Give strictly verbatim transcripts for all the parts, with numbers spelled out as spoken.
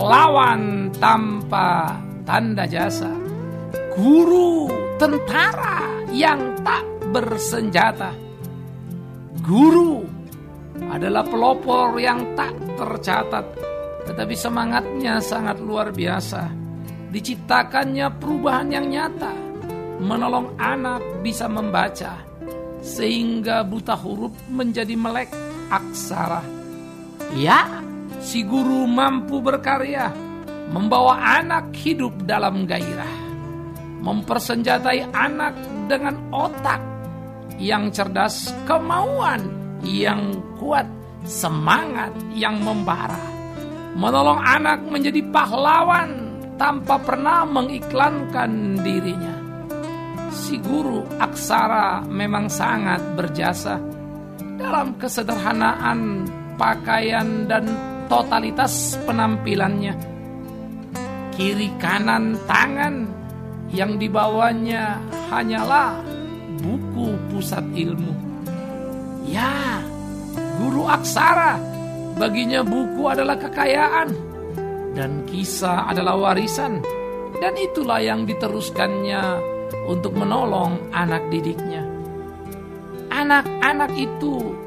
pahlawan tanpa tanda jasa, guru tentara yang tak bersenjata. Guru adalah pelopor yang tak tercatat, tetapi semangatnya sangat luar biasa. Diciptakannya perubahan yang nyata, menolong anak bisa membaca, sehingga buta huruf menjadi melek aksara. Ya, si guru mampu berkarya, membawa anak hidup dalam gairah, mempersenjatai anak dengan otak yang cerdas, kemauan yang kuat, semangat yang membara, menolong anak menjadi pahlawan tanpa pernah mengiklankan dirinya. Si guru aksara memang sangat berjasa dalam kesederhanaan pakaian dan totalitas penampilannya. Kiri kanan tangan yang dibawanya hanyalah buku pusat ilmu. Ya, guru aksara, baginya buku adalah kekayaan dan kisah adalah warisan, dan itulah yang diteruskannya untuk menolong anak didiknya. Anak-anak itu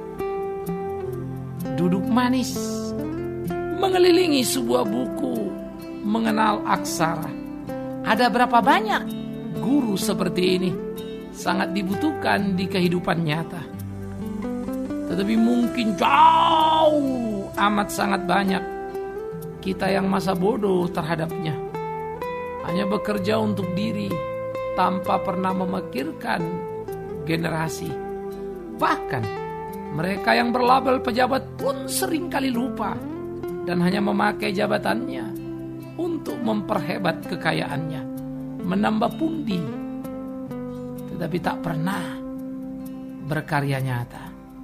duduk manis mengelilingi sebuah buku mengenal aksara. Ada berapa banyak guru seperti ini? Sangat dibutuhkan di kehidupan nyata. Tetapi mungkin jauh amat sangat banyak kita yang masa bodoh terhadapnya, hanya bekerja untuk diri tanpa pernah memikirkan generasi. Bahkan mereka yang berlabel pejabat pun seringkali lupa dan hanya memakai jabatannya untuk memperhebat kekayaannya, menambah pundi, tetapi tak pernah berkarya nyata.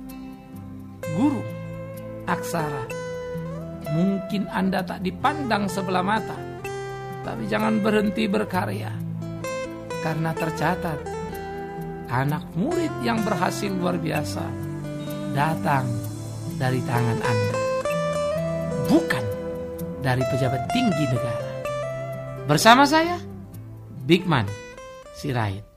Guru aksara, mungkin Anda tak dipandang sebelah mata, tapi jangan berhenti berkarya, karena tercatat anak murid yang berhasil luar biasa datang dari tangan Anda, bukan dari pejabat tinggi negara. Bersama saya, Bigman Sirait.